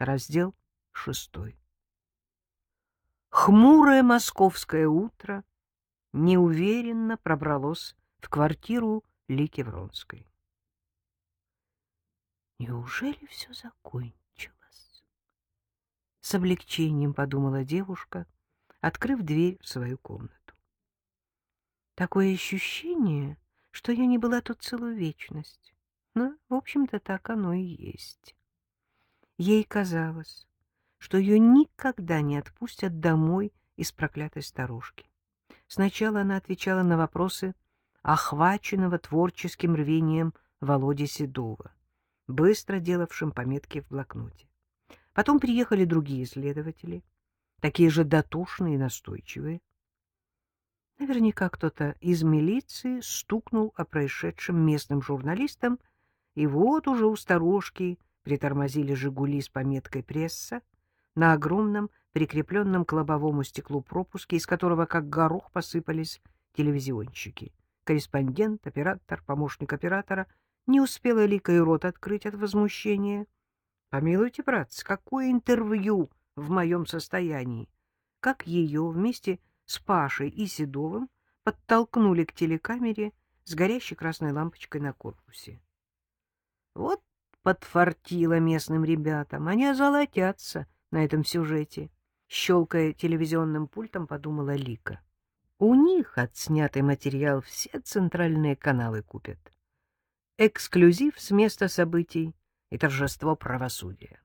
Раздел 6. Хмурое московское утро неуверенно пробралось в квартиру Лики Вронской. Неужели все закончилось? С облегчением подумала девушка, открыв дверь в свою комнату. Такое ощущение, что я не была тут целую вечность. Но, в общем-то, так оно и есть. Ей казалось, что ее никогда не отпустят домой из проклятой сторожки. Сначала она отвечала на вопросы охваченного творческим рвением Володи Седова, быстро делавшим пометки в блокноте. Потом приехали другие следователи, такие же дотошные и настойчивые. Наверняка кто-то из милиции стукнул о происшедшем местным журналистам, и вот уже у сторожки притормозили «Жигули» с пометкой «Пресса» на огромном прикрепленном к лобовому стеклу пропуске, из которого как горох посыпались телевизионщики. Корреспондент, оператор, помощник оператора. Не успела Лика и рот открыть от возмущения. Помилуйте, братцы, какое интервью в моем состоянии? Как ее вместе с Пашей и Седовым подтолкнули к телекамере с горящей красной лампочкой на корпусе. Вот подфартило местным ребятам, они озолотятся на этом сюжете. Щелкая телевизионным пультом, подумала Лика. У них отснятый материал все центральные каналы купят. Эксклюзив с места событий и торжество правосудия.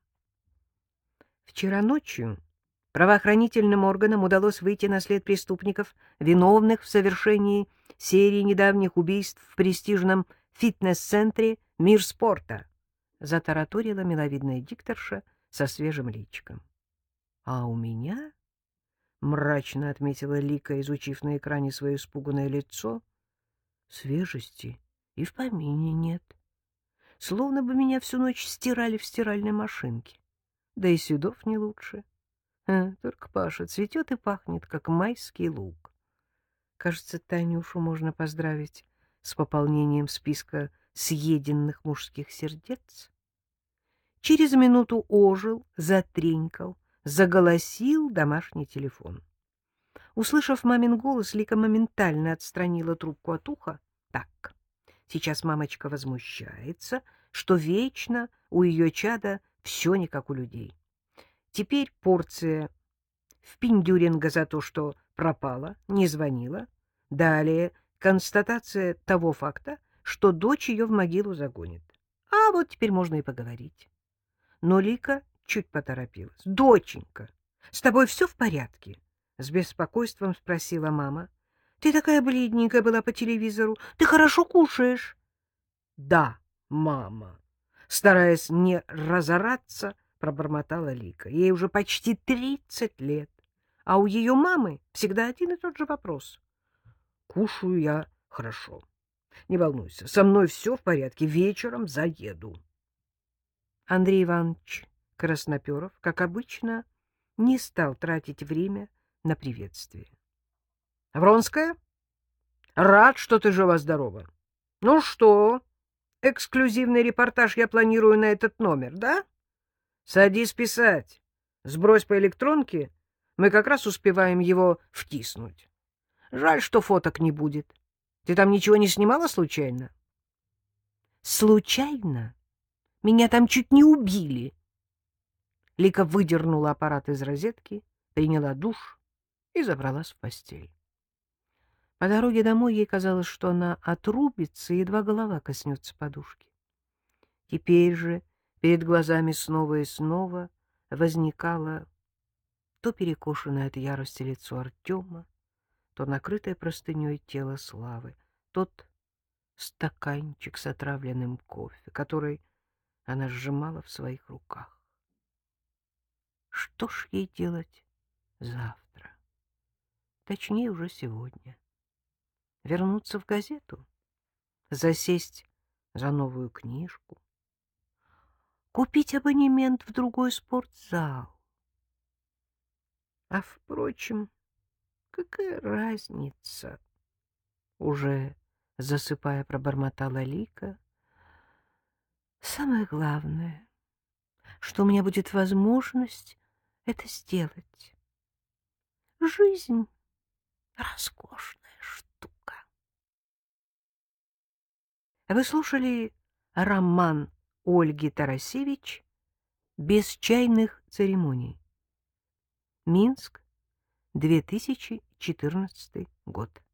Вчера ночью правоохранительным органам удалось выйти на след преступников, виновных в совершении серии недавних убийств в престижном фитнес-центре «Мир спорта», затараторила миловидная дикторша со свежим личиком. — А у меня, — мрачно отметила Лика, изучив на экране свое испуганное лицо, — свежести и в помине нет. Словно бы меня всю ночь стирали в стиральной машинке. Да и Седов не лучше. Только Паша цветет и пахнет, как майский лук. Кажется, Танюшу можно поздравить с пополнением списка съеденных мужских сердец. Через минуту ожил, затренькал, заголосил домашний телефон. Услышав мамин голос, Лика моментально отстранила трубку от уха. Так, сейчас мамочка возмущается, что вечно у ее чада все не как у людей. Теперь порция впиндюринга за то, что пропала, не звонила. Далее констатация того факта, что дочь ее в могилу загонит. А вот теперь можно и поговорить. Но Лика чуть поторопилась. — Доченька, с тобой все в порядке? — с беспокойством спросила мама. — Ты такая бледненькая была по телевизору. Ты хорошо кушаешь? — Да, мама. Стараясь не разораться, пробормотала Лика. Ей уже почти 30 лет, а у ее мамы всегда один и тот же вопрос. — Кушаю я хорошо. Не волнуйся, со мной все в порядке. Вечером заеду. Андрей Иванович Красноперов, как обычно, не стал тратить время на приветствие. — Вронская, рад, что ты жива-здорова. Ну что, эксклюзивный репортаж я планирую на этот номер, да? Садись писать. Сбрось по электронке, мы как раз успеваем его втиснуть. Жаль, что фоток не будет. Ты там ничего не снимала случайно? — Случайно? Меня там чуть не убили. Лика выдернула аппарат из розетки, приняла душ и забралась в постель. По дороге домой ей казалось, что она отрубится, едва голова коснется подушки. Теперь же перед глазами снова и снова возникало то перекошенное от ярости лицо Артема, то накрытое простыней тело Славы, тот стаканчик с отравленным кофе, который она сжимала в своих руках. Что ж ей делать завтра? Точнее, уже сегодня. Вернуться в газету? Засесть за новую книжку? Купить абонемент в другой спортзал? А, впрочем, какая разница? Уже засыпая, пробормотала Лика. Самое главное что у меня будет возможность это сделать. Жизнь — роскошная штука. Вы слушали роман Ольги Тарасевич «Без чайных церемоний». Минск, 2014 год.